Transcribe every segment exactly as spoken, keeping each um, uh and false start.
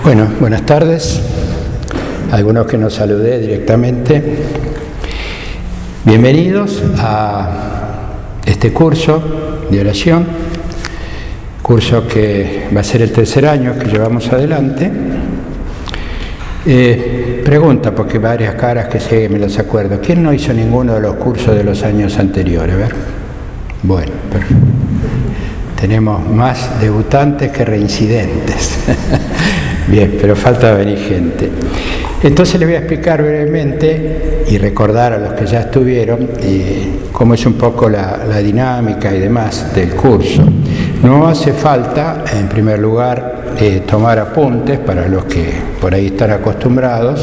Bueno, buenas tardes. Algunos que nos saludé directamente. Bienvenidos a este curso de oración, curso que va a ser el tercer año que llevamos adelante. Eh, pregunta, porque varias caras que sé, me las acuerdo. ¿Quién no hizo ninguno de los cursos de los años anteriores? A ver. Bueno, perfecto. Tenemos más debutantes que reincidentes. Bien, pero falta venir gente. Entonces les voy a explicar brevemente y recordar a los que ya estuvieron eh, cómo es un poco la, la dinámica y demás del curso. No hace falta, en primer lugar, eh, tomar apuntes para los que por ahí están acostumbrados,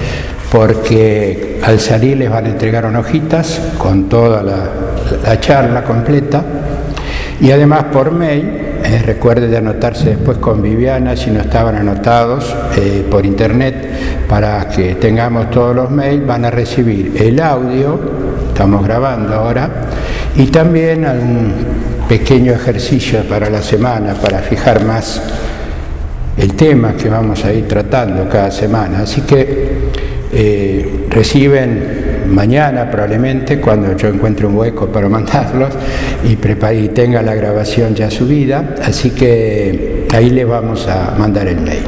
porque al salir les van a entregar unas hojitas con toda la, la charla completa. Y además por mail, eh, recuerde de anotarse después con Viviana si no estaban anotados eh, por internet, para que tengamos todos los mails. Van a recibir el audio, estamos grabando ahora, y también un pequeño ejercicio para la semana, para fijar más el tema que vamos a ir tratando cada semana. Así que eh, reciben mañana probablemente, cuando yo encuentre un hueco para mandarlos y, prepare, y tenga la grabación ya subida, así que ahí le vamos a mandar el mail.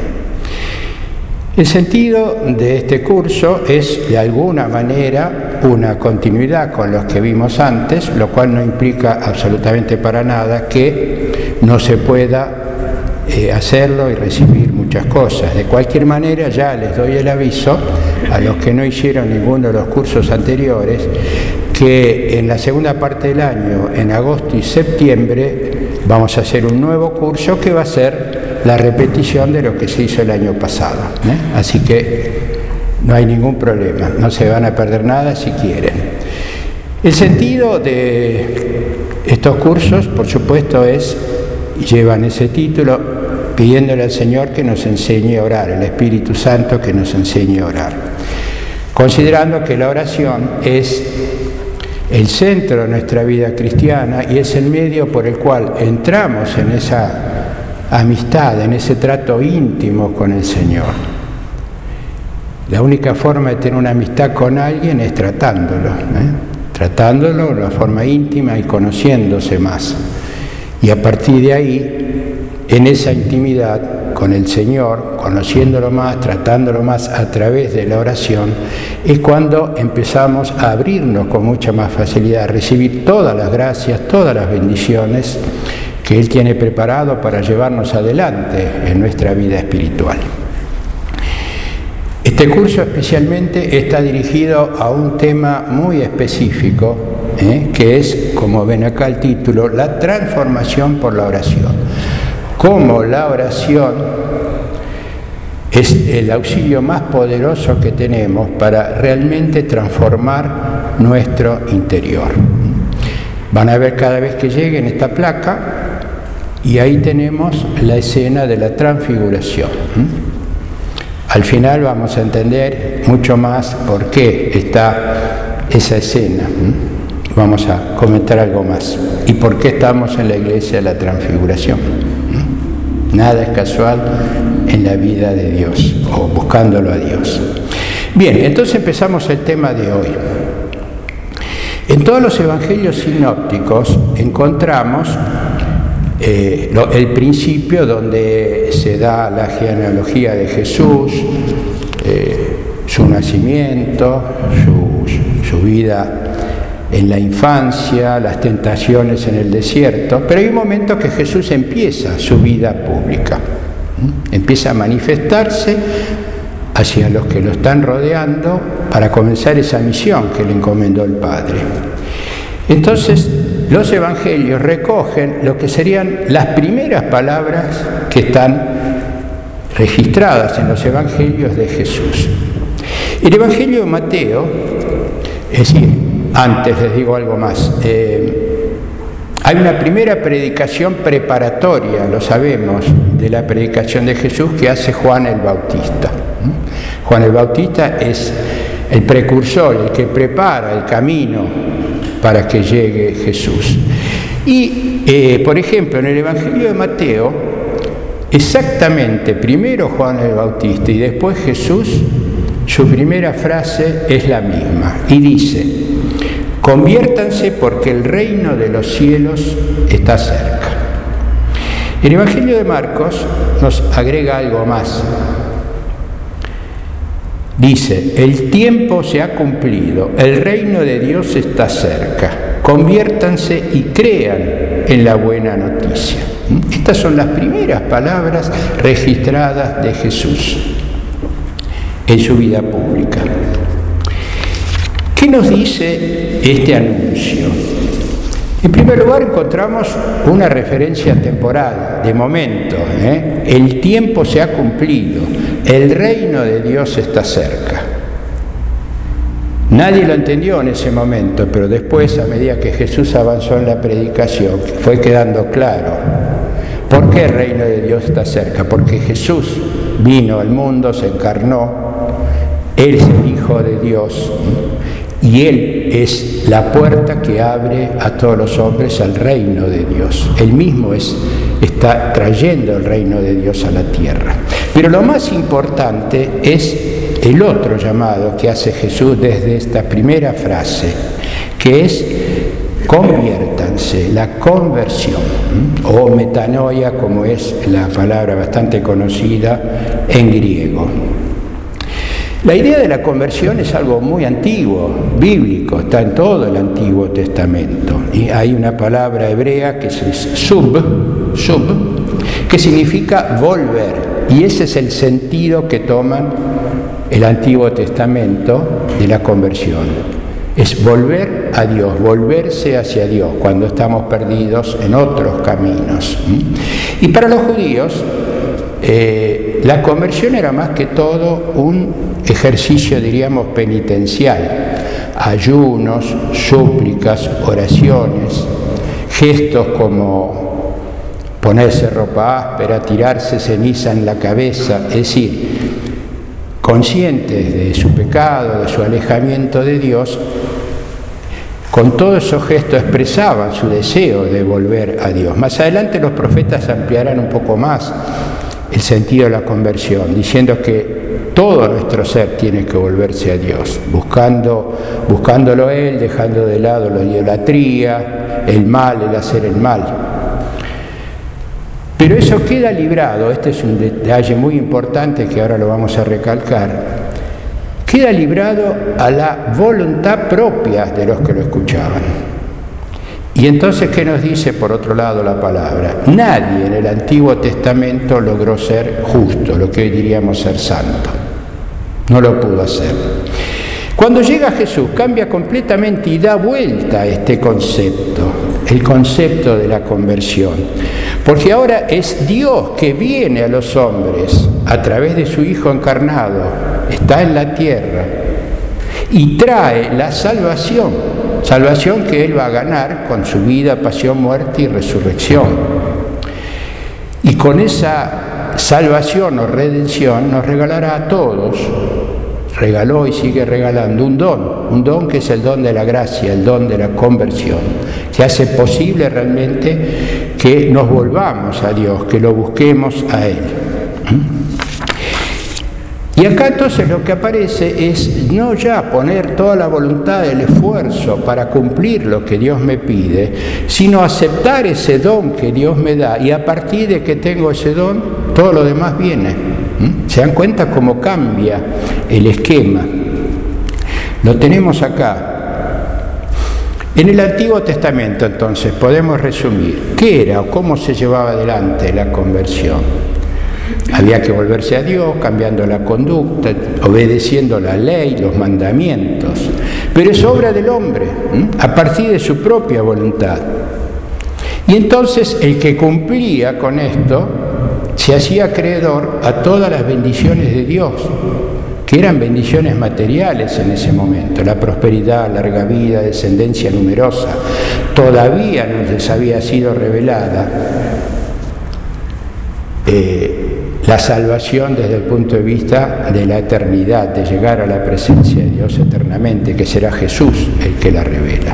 El sentido de este curso es de alguna manera una continuidad con los que vimos antes, lo cual no implica absolutamente para nada que no se pueda eh, hacerlo y recibir muchas cosas. De cualquier manera, ya les doy el aviso a los que no hicieron ninguno de los cursos anteriores, que en la segunda parte del año, en agosto y septiembre, vamos a hacer un nuevo curso que va a ser la repetición de lo que se hizo el año pasado, ¿eh? Así que no hay ningún problema, no se van a perder nada si quieren. El sentido de estos cursos, por supuesto, es, llevan ese título, pidiéndole al Señor que nos enseñe a orar, el Espíritu Santo que nos enseñe a orar, considerando que la oración es el centro de nuestra vida cristiana y es el medio por el cual entramos en esa amistad, en ese trato íntimo con el Señor. La única forma de tener una amistad con alguien es tratándolo, ¿eh? tratándolo de una forma íntima y conociéndose más. Y a partir de ahí, en esa intimidad con el Señor, conociéndolo más, tratándolo más a través de la oración, es cuando empezamos a abrirnos con mucha más facilidad, a recibir todas las gracias, todas las bendiciones que Él tiene preparado para llevarnos adelante en nuestra vida espiritual. Este curso especialmente está dirigido a un tema muy específico, ¿eh? que es, como ven acá el título, la transformación por la oración. Cómo la oración es el auxilio más poderoso que tenemos para realmente transformar nuestro interior. Van a ver cada vez que lleguen esta placa, y ahí tenemos la escena de la transfiguración. Al final vamos a entender mucho más por qué está esa escena. Vamos a comentar algo más. ¿Y por qué estamos en la iglesia de la transfiguración? Nada es casual en la vida de Dios, o buscándolo a Dios. Bien, entonces empezamos el tema de hoy. En todos los evangelios sinópticos encontramos eh, lo, el principio donde se da la genealogía de Jesús, eh, su nacimiento, su, su vida en la infancia, las tentaciones en el desierto, pero hay un momento que Jesús empieza su vida pública, ¿sí? Empieza a manifestarse hacia los que lo están rodeando para comenzar esa misión que le encomendó el Padre. Entonces, los evangelios recogen lo que serían las primeras palabras que están registradas en los evangelios de Jesús. El evangelio de Mateo, es decir, antes les digo algo más. Eh, hay una primera predicación preparatoria, lo sabemos, de la predicación de Jesús que hace Juan el Bautista. ¿Mm? Juan el Bautista es el precursor, el que prepara el camino para que llegue Jesús. Y, eh, por ejemplo, en el Evangelio de Mateo exactamente primero Juan el Bautista y después Jesús, su primera frase es la misma y dice: conviértanse porque el reino de los cielos está cerca. El Evangelio de Marcos nos agrega algo más. Dice: el tiempo se ha cumplido, el reino de Dios está cerca. Conviértanse y crean en la buena noticia. Estas son las primeras palabras registradas de Jesús en su vida pública. ¿Qué nos dice este anuncio? En primer lugar, encontramos una referencia temporal, de momento. ¿eh? El tiempo se ha cumplido, el reino de Dios está cerca. Nadie lo entendió en ese momento, pero después, a medida que Jesús avanzó en la predicación, fue quedando claro. ¿Por qué el reino de Dios está cerca? Porque Jesús vino al mundo, se encarnó, Él es el Hijo de Dios y Él es la puerta que abre a todos los hombres al reino de Dios. Él mismo es, está trayendo el reino de Dios a la tierra. Pero lo más importante es el otro llamado que hace Jesús desde esta primera frase, que es: conviértanse, la conversión, o metanoia, como es la palabra bastante conocida en griego. La idea de la conversión es algo muy antiguo, bíblico, está en todo el Antiguo Testamento. Y hay una palabra hebrea que es sub, sub, que significa volver, y ese es el sentido que toman el Antiguo Testamento de la conversión. Es volver a Dios, volverse hacia Dios cuando estamos perdidos en otros caminos. Y para los judíos, eh, la conversión era más que todo un ejercicio, diríamos, penitencial. Ayunos, súplicas, oraciones, gestos como ponerse ropa áspera, tirarse ceniza en la cabeza, es decir, conscientes de su pecado, de su alejamiento de Dios, con todos esos gestos expresaban su deseo de volver a Dios. Más adelante los profetas ampliarán un poco más el sentido de la conversión, diciendo que todo nuestro ser tiene que volverse a Dios, buscando, buscándolo Él, dejando de lado la idolatría, el mal, el hacer el mal. Pero eso queda librado, este es un detalle muy importante que ahora lo vamos a recalcar, queda librado a la voluntad propia de los que lo escuchaban. Y entonces, ¿qué nos dice por otro lado la palabra? Nadie en el Antiguo Testamento logró ser justo, lo que hoy diríamos ser santo. No lo pudo hacer. Cuando llega Jesús, cambia completamente y da vuelta a este concepto, el concepto de la conversión. Porque ahora es Dios que viene a los hombres a través de su Hijo encarnado, está en la tierra y trae la salvación, salvación que Él va a ganar con su vida, pasión, muerte y resurrección. Y con esa salvación o redención nos regalará a todos, regaló y sigue regalando un don, un don que es el don de la gracia, el don de la conversión, que hace posible realmente que nos volvamos a Dios, que lo busquemos a Él. Y acá entonces lo que aparece es no ya poner toda la voluntad, el esfuerzo para cumplir lo que Dios me pide, sino aceptar ese don que Dios me da, y a partir de que tengo ese don, todo lo demás viene. ¿Se dan cuenta cómo cambia el esquema? Lo tenemos acá. En el Antiguo Testamento, entonces, podemos resumir qué era o cómo se llevaba adelante la conversión. Había que volverse a Dios, cambiando la conducta, obedeciendo la ley, los mandamientos. Pero es obra del hombre, ¿eh? a partir de su propia voluntad. Y entonces el que cumplía con esto se hacía acreedor a todas las bendiciones de Dios, que eran bendiciones materiales en ese momento: la prosperidad, larga vida, descendencia numerosa. Todavía no les había sido revelada eh, la salvación desde el punto de vista de la eternidad, de llegar a la presencia de Dios eternamente, que será Jesús el que la revela.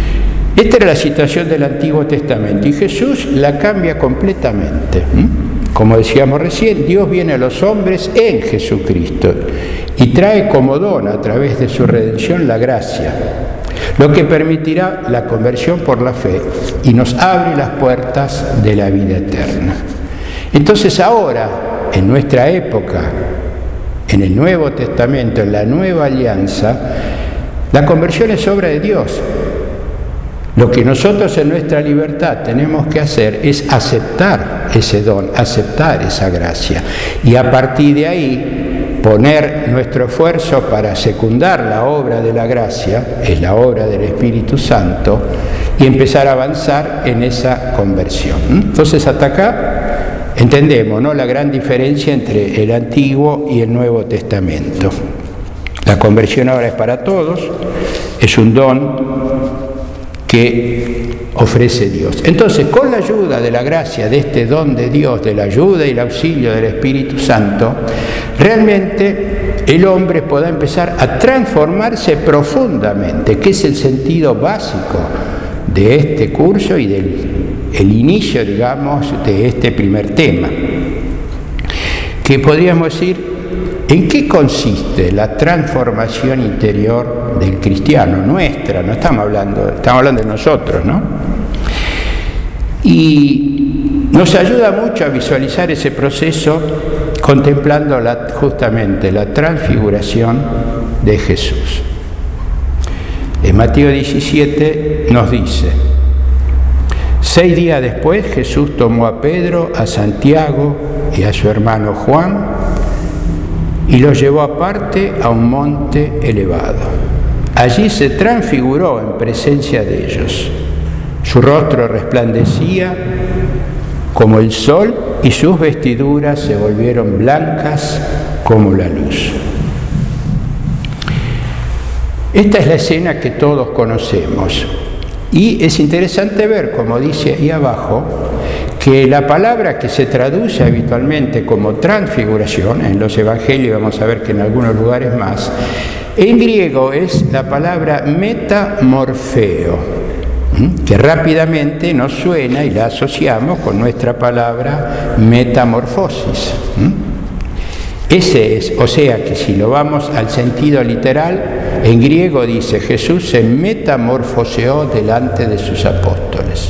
Esta era la situación del Antiguo Testamento y Jesús la cambia completamente. Como decíamos recién, Dios viene a los hombres en Jesucristo y trae como don a través de su redención la gracia, lo que permitirá la conversión por la fe y nos abre las puertas de la vida eterna. Entonces ahora, en nuestra época, en el Nuevo Testamento, en la Nueva Alianza, la conversión es obra de Dios. Lo que nosotros en nuestra libertad tenemos que hacer es aceptar ese don, aceptar esa gracia, y a partir de ahí poner nuestro esfuerzo para secundar la obra de la gracia, es la obra del Espíritu Santo, y empezar a avanzar en esa conversión. Entonces hasta acá entendemos, ¿no?, la gran diferencia entre el Antiguo y el Nuevo Testamento. La conversión ahora es para todos, es un don que ofrece Dios. Entonces, con la ayuda de la gracia, de este don de Dios, de la ayuda y el auxilio del Espíritu Santo, realmente el hombre podrá empezar a transformarse profundamente, que es el sentido básico de este curso y del el inicio, digamos, de este primer tema, que podríamos decir, ¿en qué consiste la transformación interior del cristiano? Nuestra, no estamos hablando, estamos hablando de nosotros, ¿no? Y nos ayuda mucho a visualizar ese proceso contemplando la, justamente la transfiguración de Jesús. En Mateo diecisiete nos dice: seis días después Jesús tomó a Pedro, a Santiago y a su hermano Juan y los llevó aparte a un monte elevado. Allí se transfiguró en presencia de ellos. Su rostro resplandecía como el sol y sus vestiduras se volvieron blancas como la luz. Esta es la escena que todos conocemos. Y es interesante ver, como dice ahí abajo, que la palabra que se traduce habitualmente como transfiguración, en los evangelios vamos a ver que en algunos lugares más, en griego es la palabra metamorfeo, que rápidamente nos suena y la asociamos con nuestra palabra metamorfosis. Ese es, o sea que si lo vamos al sentido literal, en griego dice: Jesús se metamorfoseó delante de sus apóstoles.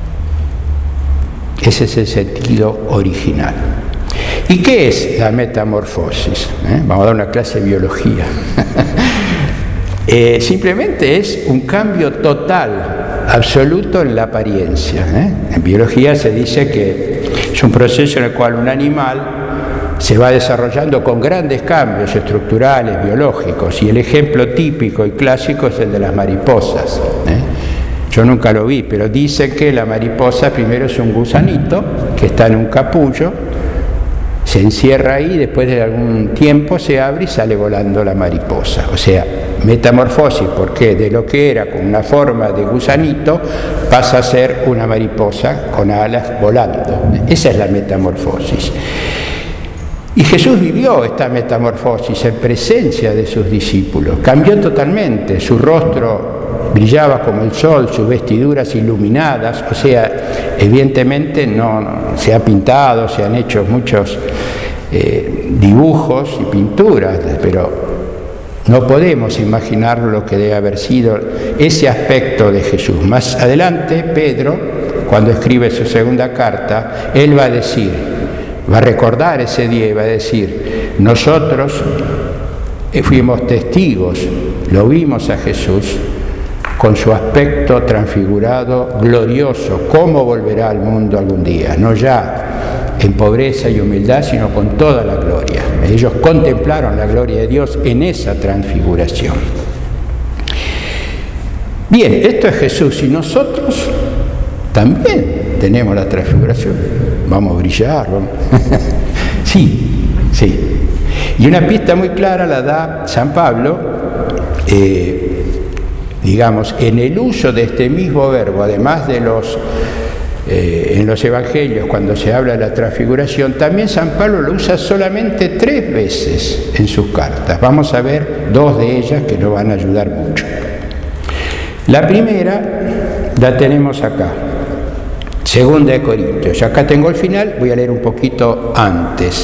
Ese es el sentido original. ¿Y qué es la metamorfosis? ¿Eh? Vamos a dar una clase de biología. eh, simplemente es un cambio total, absoluto en la apariencia. ¿eh? En biología se dice que es un proceso en el cual un animal se va desarrollando con grandes cambios estructurales, biológicos, y el ejemplo típico y clásico es el de las mariposas. ¿eh? Yo nunca lo vi, pero dicen que la mariposa primero es un gusanito que está en un capullo, se encierra ahí, después de algún tiempo se abre y sale volando la mariposa. O sea, metamorfosis, porque de lo que era con una forma de gusanito pasa a ser una mariposa con alas volando. Esa es la metamorfosis. Y Jesús vivió esta metamorfosis en presencia de sus discípulos. Cambió totalmente, su rostro brillaba como el sol, sus vestiduras iluminadas, o sea, evidentemente no, no se ha pintado, se han hecho muchos eh, dibujos y pinturas, pero no podemos imaginar lo que debe haber sido ese aspecto de Jesús. Más adelante, Pedro, cuando escribe su segunda carta, él va a decir, va a recordar ese día y va a decir: nosotros fuimos testigos, lo vimos a Jesús con su aspecto transfigurado, glorioso. ¿Cómo volverá al mundo algún día? No ya en pobreza y humildad, sino con toda la gloria. Ellos contemplaron la gloria de Dios en esa transfiguración. Bien, esto es Jesús, y nosotros también tenemos la transfiguración. Vamos a brillar, vamos. sí, sí. Y una pista muy clara la da San Pablo, eh, digamos, en el uso de este mismo verbo, además de los, eh, en los evangelios, cuando se habla de la transfiguración, también San Pablo lo usa solamente tres veces en sus cartas. Vamos a ver dos de ellas que nos van a ayudar mucho. La primera la tenemos acá. Segunda de Corintios. Ya acá tengo el final, voy a leer un poquito antes.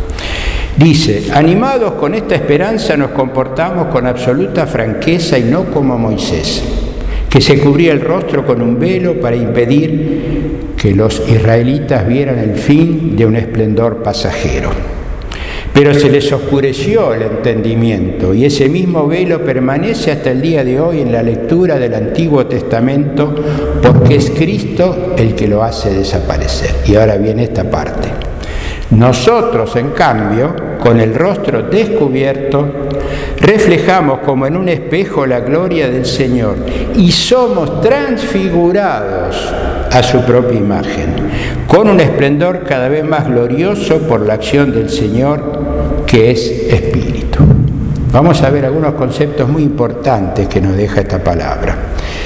Dice, animados con esta esperanza nos comportamos con absoluta franqueza y no como Moisés, que se cubría el rostro con un velo para impedir que los israelitas vieran el fin de un esplendor pasajero. Pero se les oscureció el entendimiento y ese mismo velo permanece hasta el día de hoy en la lectura del Antiguo Testamento, porque es Cristo el que lo hace desaparecer. Y ahora viene esta parte. Nosotros, en cambio, con el rostro descubierto, reflejamos como en un espejo la gloria del Señor y somos transfigurados a su propia imagen, con un esplendor cada vez más glorioso por la acción del Señor, que es Espíritu. Vamos a ver algunos conceptos muy importantes que nos deja esta palabra.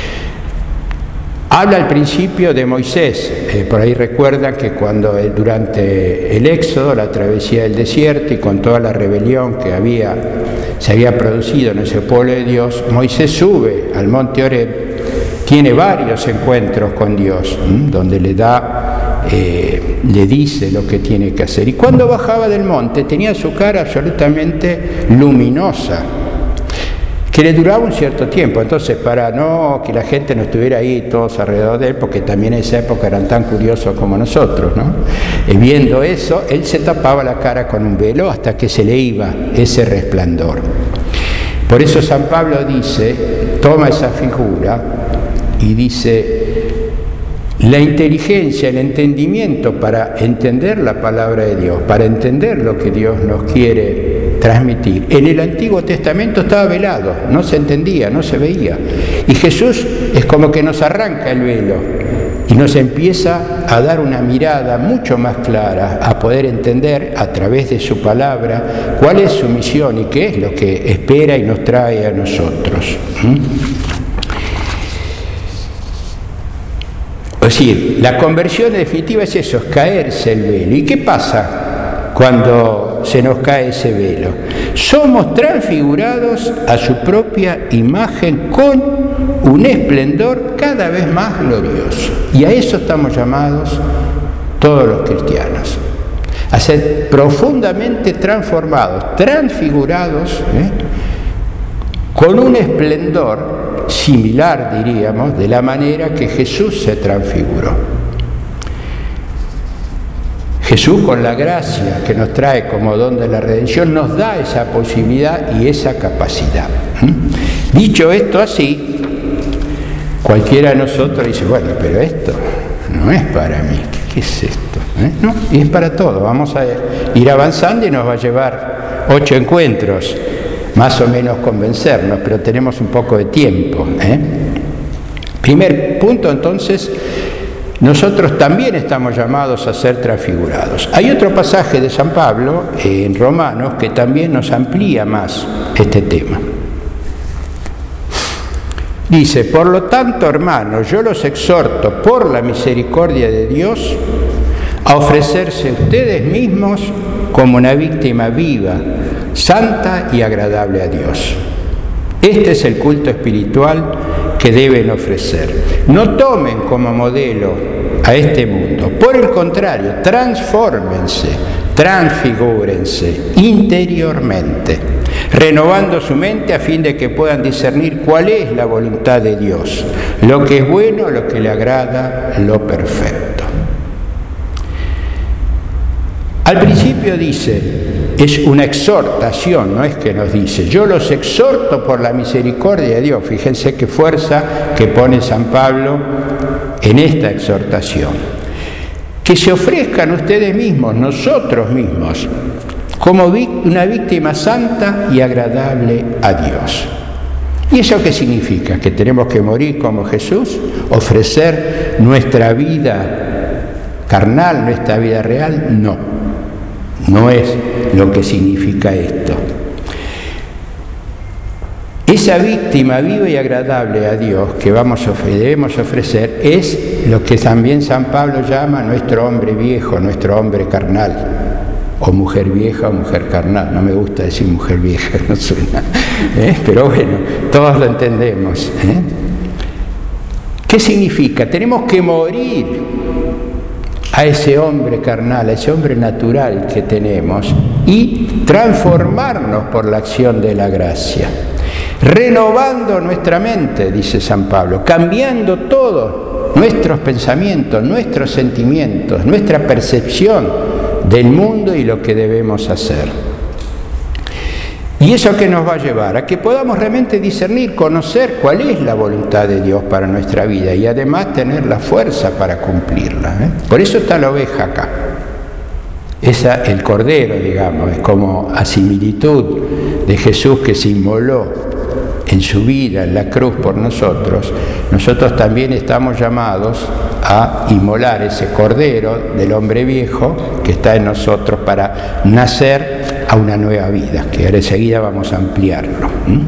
Habla al principio de Moisés, eh, por ahí recuerdan que cuando eh, durante el Éxodo, la travesía del desierto y con toda la rebelión que había, se había producido en ese pueblo de Dios, Moisés sube al monte Horeb, tiene varios encuentros con Dios, ¿m? donde le da, eh, le dice lo que tiene que hacer. Y cuando bajaba del monte tenía su cara absolutamente luminosa, que le duraba un cierto tiempo. Entonces, para no que la gente no estuviera ahí todos alrededor de él, porque también en esa época eran tan curiosos como nosotros, ¿no? Y viendo eso, él se tapaba la cara con un velo hasta que se le iba ese resplandor. Por eso San Pablo dice, toma esa figura y dice, la inteligencia, el entendimiento para entender la palabra de Dios, para entender lo que Dios nos quiere transmitir. En el Antiguo Testamento estaba velado, no se entendía, no se veía. Y Jesús es como que nos arranca el velo y nos empieza a dar una mirada mucho más clara, a poder entender a través de su palabra cuál es su misión y qué es lo que espera y nos trae a nosotros. ¿Mm? Es decir, la conversión definitiva es eso, es caerse el velo. ¿Y qué pasa cuando se nos cae ese velo? Somos transfigurados a su propia imagen con un esplendor cada vez más glorioso. Y a eso estamos llamados todos los cristianos, a ser profundamente transformados, transfigurados, ¿eh? con un esplendor similar, diríamos, de la manera que Jesús se transfiguró. Jesús, con la gracia que nos trae como don de la redención, nos da esa posibilidad y esa capacidad. ¿Mm? Dicho esto así, cualquiera de nosotros dice, bueno, pero esto no es para mí, ¿qué, qué es esto? ¿Eh? No, y es para todo. Vamos a ir avanzando y nos va a llevar ocho encuentros, más o menos convencernos, pero tenemos un poco de tiempo. ¿eh? Primer punto, entonces, nosotros también estamos llamados a ser transfigurados. Hay otro pasaje de San Pablo, eh, en Romanos, que también nos amplía más este tema. Dice, por lo tanto, hermanos, yo los exhorto por la misericordia de Dios a ofrecerse ustedes mismos como una víctima viva, santa y agradable a Dios. Este es el culto espiritual que deben ofrecer. No tomen como modelo a este mundo. Por el contrario, transfórmense, transfigúrense interiormente, renovando su mente a fin de que puedan discernir cuál es la voluntad de Dios, lo que es bueno, lo que le agrada, lo perfecto. Al principio dice, es una exhortación, no es que nos dice, yo los exhorto por la misericordia de Dios. Fíjense qué fuerza que pone San Pablo en esta exhortación. Que se ofrezcan ustedes mismos, nosotros mismos, como una víctima santa y agradable a Dios. ¿Y eso qué significa? ¿Que tenemos que morir como Jesús? ¿Ofrecer nuestra vida carnal, nuestra vida real? No. No es lo que significa esto. Esa víctima viva y agradable a Dios que vamos a ofrecer, debemos ofrecer es lo que también San Pablo llama nuestro hombre viejo, nuestro hombre carnal, o mujer vieja o mujer carnal. No me gusta decir mujer vieja, no suena, ¿eh? Pero bueno, todos lo entendemos. ¿eh? ¿Qué significa? Tenemos que morir a ese hombre carnal, a ese hombre natural que tenemos y transformarnos por la acción de la gracia, renovando nuestra mente, dice San Pablo, cambiando todo, nuestros pensamientos, nuestros sentimientos, nuestra percepción del mundo y lo que debemos hacer. ¿Y eso qué nos va a llevar? A que podamos realmente discernir, conocer cuál es la voluntad de Dios para nuestra vida y además tener la fuerza para cumplirla, ¿eh? Por eso está la oveja acá. Esa, el cordero, digamos, es como a similitud de Jesús que se inmoló en su vida, en la cruz por nosotros. Nosotros también estamos llamados a inmolar ese cordero del hombre viejo que está en nosotros para nacer a una nueva vida, que ahora enseguida vamos a ampliarlo. ¿Mm?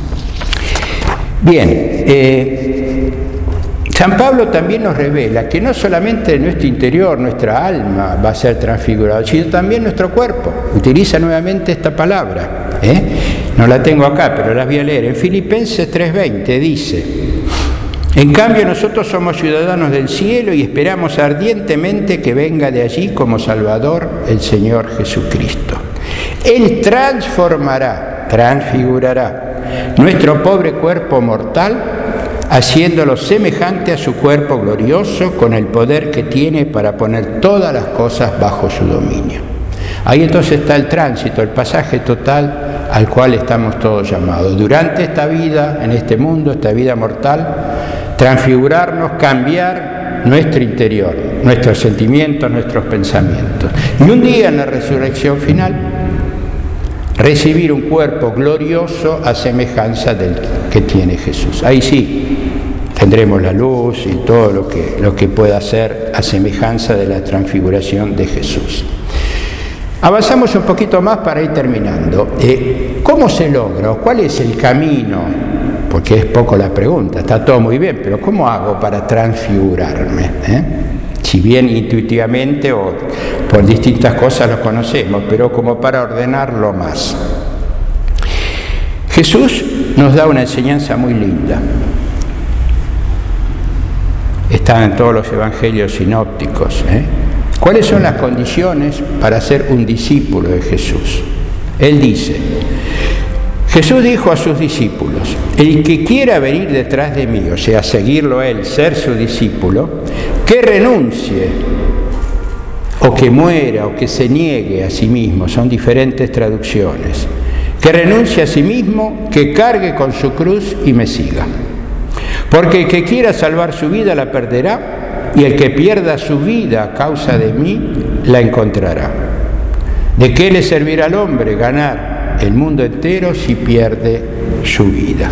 Bien, eh, San Pablo también nos revela que no solamente nuestro interior, nuestra alma va a ser transfigurado, sino también nuestro cuerpo. Utiliza nuevamente esta palabra, ¿eh? No la tengo acá, pero la voy a leer. En Filipenses tres veinte dice: en cambio nosotros somos ciudadanos del cielo y esperamos ardientemente que venga de allí como Salvador el Señor Jesucristo. Él transformará, transfigurará nuestro pobre cuerpo mortal, haciéndolo semejante a su cuerpo glorioso con el poder que tiene para poner todas las cosas bajo su dominio. Ahí entonces está el tránsito, el pasaje total al cual estamos todos llamados. Durante esta vida, en este mundo, esta vida mortal, transfigurarnos, cambiar nuestro interior, nuestros sentimientos, nuestros pensamientos. Y un día en la resurrección final, recibir un cuerpo glorioso a semejanza del que tiene Jesús. Ahí sí, tendremos la luz y todo lo que, lo que pueda ser a semejanza de la transfiguración de Jesús. Avanzamos un poquito más para ir terminando. Eh, ¿Cómo se logra? ¿Cuál es el camino? Porque es poco la pregunta, está todo muy bien, pero ¿cómo hago para transfigurarme? ¿Eh? Si bien intuitivamente o por distintas cosas lo conocemos, pero como para ordenarlo más. Jesús nos da una enseñanza muy linda. Está en todos los evangelios sinópticos, ¿eh? ¿Cuáles son las condiciones para ser un discípulo de Jesús? Él dice, Jesús dijo a sus discípulos, el que quiera venir detrás de mí, o sea, seguirlo a él, ser su discípulo, que renuncie, o que muera, o que se niegue a sí mismo, son diferentes traducciones, que renuncie a sí mismo, que cargue con su cruz y me siga. Porque el que quiera salvar su vida la perderá, y el que pierda su vida a causa de mí, la encontrará. ¿De qué le servirá al hombre ganar el mundo entero si pierde su vida?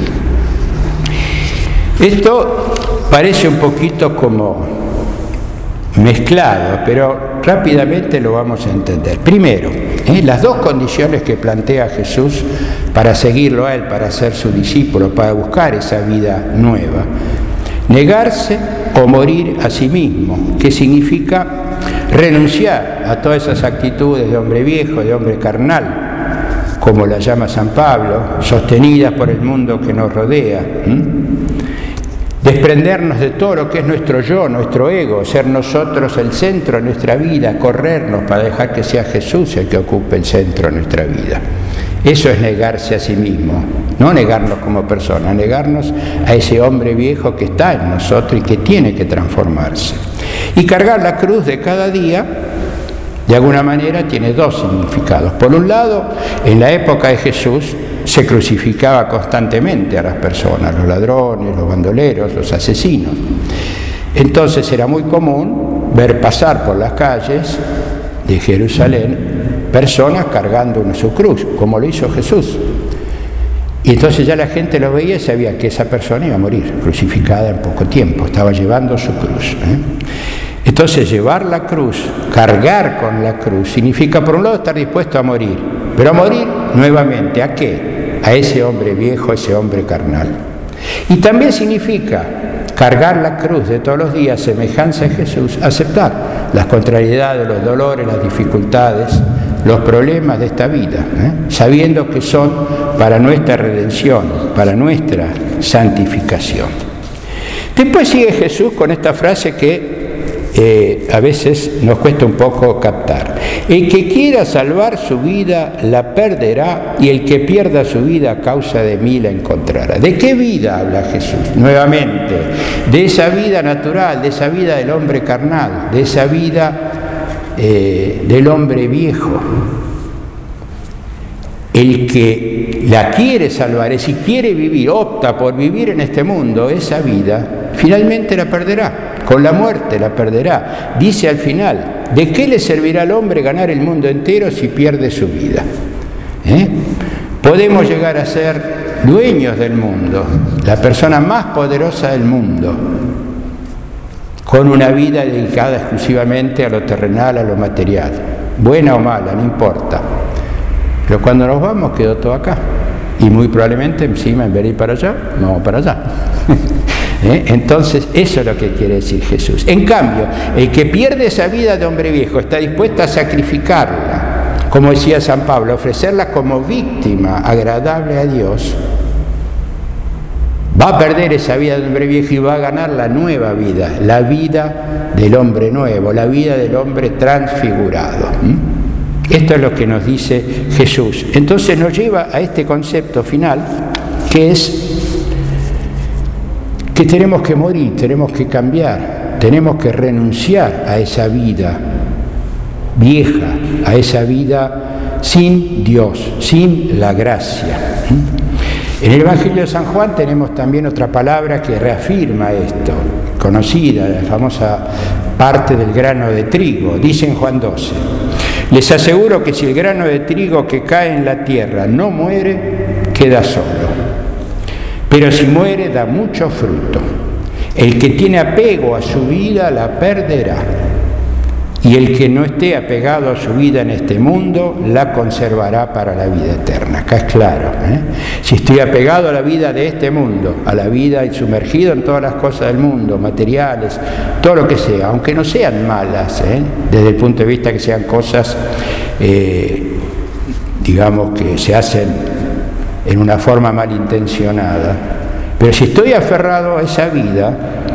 Esto parece un poquito como mezclado, pero rápidamente lo vamos a entender. Primero, ¿eh? las dos condiciones que plantea Jesús para seguirlo a él, para ser su discípulo, para buscar esa vida nueva. Negarse o morir a sí mismo, que significa renunciar a todas esas actitudes de hombre viejo, de hombre carnal, como la llama San Pablo, sostenidas por el mundo que nos rodea. ¿Mm? Desprendernos de todo lo que es nuestro yo, nuestro ego, ser nosotros el centro de nuestra vida, corrernos para dejar que sea Jesús el que ocupe el centro de nuestra vida. Eso es negarse a sí mismo, no negarnos como persona, negarnos a ese hombre viejo que está en nosotros y que tiene que transformarse. Y cargar la cruz de cada día, de alguna manera, tiene dos significados. Por un lado, en la época de Jesús se crucificaba constantemente a las personas, los ladrones, los bandoleros, los asesinos. Entonces era muy común ver pasar por las calles de Jerusalén personas cargando una su cruz, como lo hizo Jesús. Y entonces ya la gente lo veía y sabía que esa persona iba a morir, crucificada en poco tiempo, estaba llevando su cruz. ¿eh? Entonces llevar la cruz, cargar con la cruz, significa por un lado estar dispuesto a morir, pero a morir nuevamente, ¿a qué? A ese hombre viejo, a ese hombre carnal. Y también significa cargar la cruz de todos los días, semejanza a Jesús, aceptar las contrariedades, los dolores, las dificultades, los problemas de esta vida, ¿eh? sabiendo que son para nuestra redención, para nuestra santificación. Después sigue Jesús con esta frase que eh, a veces nos cuesta un poco captar. El que quiera salvar su vida la perderá, y el que pierda su vida a causa de mí la encontrará. ¿De qué vida habla Jesús? Nuevamente, de esa vida natural, de esa vida del hombre carnal, de esa vida eh, del hombre viejo. El que la quiere salvar, es si quiere vivir, opta por vivir en este mundo, esa vida, finalmente la perderá, con la muerte la perderá. Dice al final, ¿de qué le servirá al hombre ganar el mundo entero si pierde su vida? ¿Eh? Podemos llegar a ser dueños del mundo, la persona más poderosa del mundo, con una vida dedicada exclusivamente a lo terrenal, a lo material, buena o mala, no importa. Pero cuando nos vamos quedó todo acá, y muy probablemente encima en vez de ir para allá, no vamos para allá. ¿Eh? Entonces eso es lo que quiere decir Jesús. En cambio, el que pierde esa vida de hombre viejo está dispuesto a sacrificarla, como decía San Pablo, ofrecerla como víctima agradable a Dios. Va a perder esa vida de hombre viejo y va a ganar la nueva vida, la vida del hombre nuevo, la vida del hombre transfigurado. ¿Mm? Esto es lo que nos dice Jesús. Entonces nos lleva a este concepto final, que es que tenemos que morir, tenemos que cambiar, tenemos que renunciar a esa vida vieja, a esa vida sin Dios, sin la gracia. En el Evangelio de San Juan tenemos también otra palabra que reafirma esto, conocida, la famosa parte del grano de trigo. Dice en Juan doce, les aseguro que si el grano de trigo que cae en la tierra no muere, queda solo. Pero si muere, da mucho fruto. El que tiene apego a su vida la perderá. Y el que no esté apegado a su vida en este mundo, la conservará para la vida eterna. Acá es claro, ¿eh? Si estoy apegado a la vida de este mundo, a la vida y sumergido en todas las cosas del mundo, materiales, todo lo que sea, aunque no sean malas, ¿eh? Desde el punto de vista que sean cosas, eh, digamos, que se hacen en una forma malintencionada, pero si estoy aferrado a esa vida,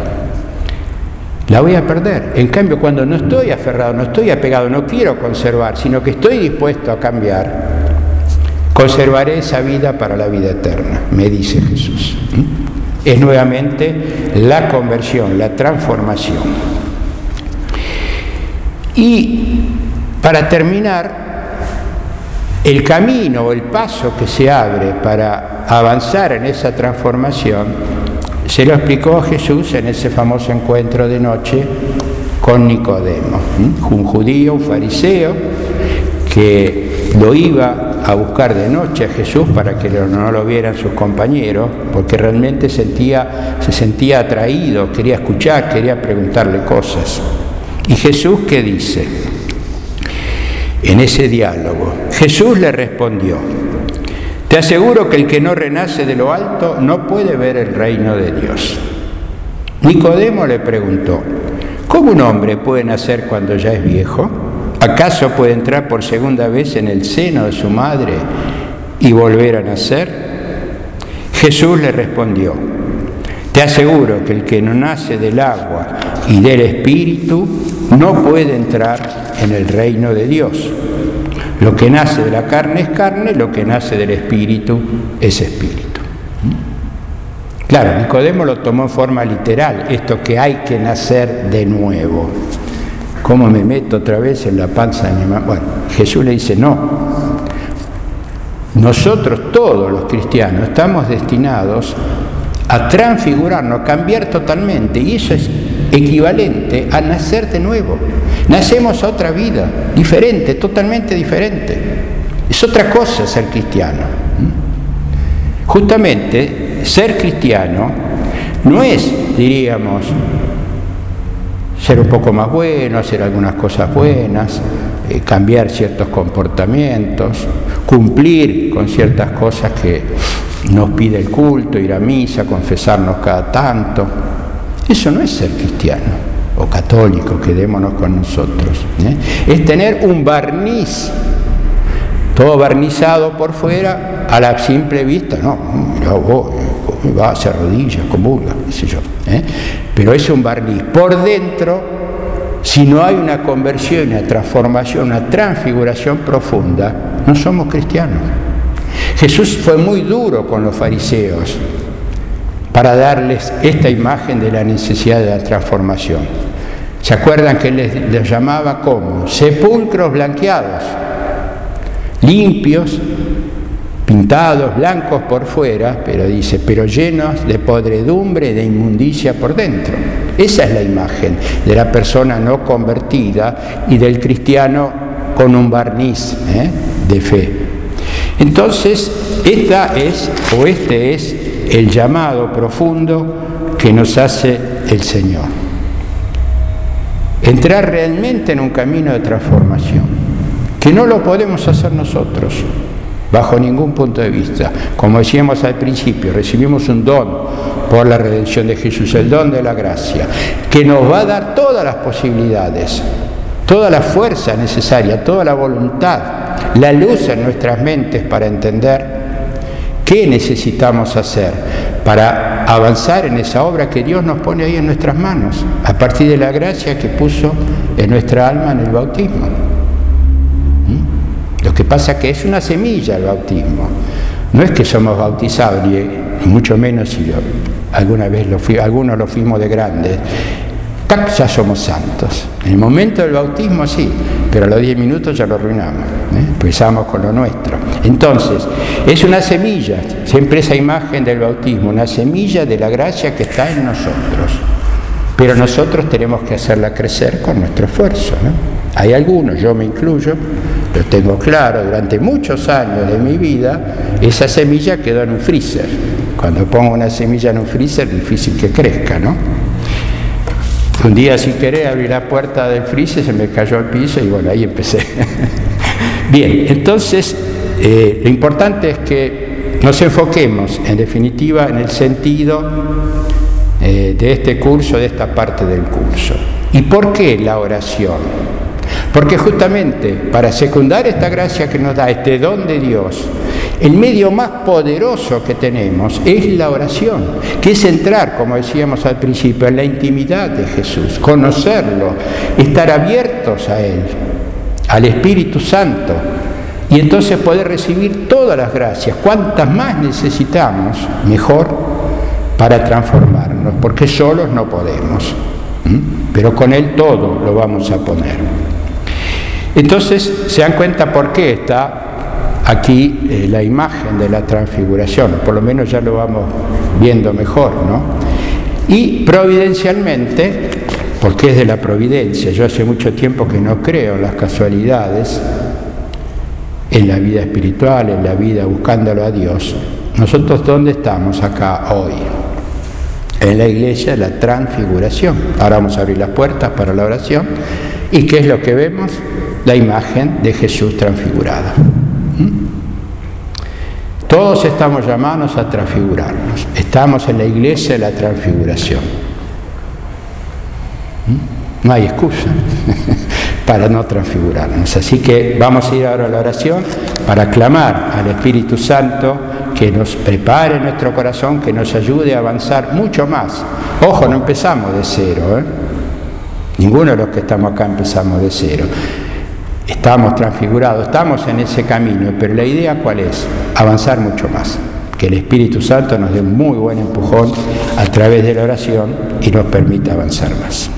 la voy a perder. En cambio, cuando no estoy aferrado, no estoy apegado, no quiero conservar, sino que estoy dispuesto a cambiar, conservaré esa vida para la vida eterna, me dice Jesús. Es nuevamente la conversión, la transformación. Y para terminar, el camino o el paso que se abre para avanzar en esa transformación se lo explicó Jesús en ese famoso encuentro de noche con Nicodemo, un judío, un fariseo, que lo iba a buscar de noche a Jesús para que no lo vieran sus compañeros, porque realmente sentía, se sentía atraído, quería escuchar, quería preguntarle cosas. ¿Y Jesús qué dice? En ese diálogo, Jesús le respondió: te aseguro que el que no renace de lo alto no puede ver el reino de Dios. Nicodemo le preguntó: ¿cómo un hombre puede nacer cuando ya es viejo? ¿Acaso puede entrar por segunda vez en el seno de su madre y volver a nacer? Jesús le respondió: te aseguro que el que no nace del agua y del Espíritu no puede entrar en el reino de Dios. Lo que nace de la carne es carne, lo que nace del Espíritu es Espíritu. Claro, Nicodemo lo tomó en forma literal, esto que hay que nacer de nuevo. ¿Cómo me meto otra vez en la panza de mi mamá? Bueno, Jesús le dice, no. Nosotros, todos los cristianos, estamos destinados a transfigurarnos, a cambiar totalmente, y eso es equivalente a nacer de nuevo. Nacemos a otra vida, diferente, totalmente diferente. Es otra cosa ser cristiano. Justamente, ser cristiano no es, diríamos, ser un poco más bueno, hacer algunas cosas buenas, eh, cambiar ciertos comportamientos, cumplir con ciertas cosas que nos pide el culto, ir a misa, confesarnos cada tanto. Eso no es ser cristiano o católico, quedémonos con nosotros, ¿eh? Es tener un barniz, todo barnizado por fuera, a la simple vista, no, mira vos, va a hacer rodillas, convulga, qué sé yo, ¿eh? Pero es un barniz. Por dentro si no hay una conversión, una transformación, una transfiguración profunda, no somos cristianos. Jesús fue muy duro con los fariseos para darles esta imagen de la necesidad de la transformación. ¿Se acuerdan que les, les llamaba como? Sepulcros blanqueados, limpios, pintados, blancos por fuera, pero dice, pero llenos de podredumbre, de inmundicia por dentro. Esa es la imagen de la persona no convertida y del cristiano con un barniz ¿eh? de fe. Entonces, esta es, o este es el llamado profundo que nos hace el Señor. Entrar realmente en un camino de transformación, que no lo podemos hacer nosotros, bajo ningún punto de vista. Como decíamos al principio, recibimos un don por la redención de Jesús, el don de la gracia, que nos va a dar todas las posibilidades, toda la fuerza necesaria, toda la voluntad, la luz en nuestras mentes para entender qué necesitamos hacer para avanzar en esa obra que Dios nos pone ahí en nuestras manos, a partir de la gracia que puso en nuestra alma en el bautismo. ¿Mm? Lo que pasa es que es una semilla el bautismo. No es que somos bautizados, ni mucho menos si lo, alguna vez lo fui, algunos lo fuimos de grandes. ¡Tac! Ya somos santos. En el momento del bautismo sí, pero a los diez minutos ya lo arruinamos. ¿eh? Empezamos con lo nuestro. Entonces, es una semilla, siempre esa imagen del bautismo, una semilla de la gracia que está en nosotros. Pero nosotros tenemos que hacerla crecer con nuestro esfuerzo, ¿no? Hay algunos, yo me incluyo, lo tengo claro, durante muchos años de mi vida, esa semilla quedó en un freezer. Cuando pongo una semilla en un freezer, es difícil que crezca, ¿no? Un día sin querer abrí la puerta del freezer, se me cayó al piso y bueno, ahí empecé. Bien, entonces eh, lo importante es que nos enfoquemos en definitiva en el sentido eh, de este curso, de esta parte del curso. ¿Y por qué la oración? Porque justamente para secundar esta gracia que nos da, este don de Dios, el medio más poderoso que tenemos es la oración, que es entrar, como decíamos al principio, en la intimidad de Jesús, conocerlo, estar abiertos a Él, al Espíritu Santo, y entonces poder recibir todas las gracias. Cuantas más necesitamos, mejor para transformarnos, porque solos no podemos, ¿Mm? pero con Él todo lo vamos a poner. Entonces, se dan cuenta por qué está aquí eh, la imagen de la transfiguración, por lo menos ya lo vamos viendo mejor, ¿no? Y providencialmente, porque es de la providencia, yo hace mucho tiempo que no creo en las casualidades, en la vida espiritual, en la vida buscándolo a Dios. Nosotros, ¿dónde estamos acá hoy? En la iglesia de la transfiguración. Ahora vamos a abrir las puertas para la oración. ¿Y qué es lo que vemos? La imagen de Jesús transfigurado. Todos estamos llamados a transfigurarnos. Estamos en la iglesia de la transfiguración. No hay excusa para no transfigurarnos. Así que vamos a ir ahora a la oración para clamar al Espíritu Santo que nos prepare nuestro corazón, que nos ayude a avanzar mucho más. Ojo, no empezamos de cero, ¿eh? Ninguno de los que estamos acá empezamos de cero. Estamos transfigurados, estamos en ese camino, pero la idea ¿cuál es? Avanzar mucho más. Que el Espíritu Santo nos dé un muy buen empujón a través de la oración y nos permita avanzar más.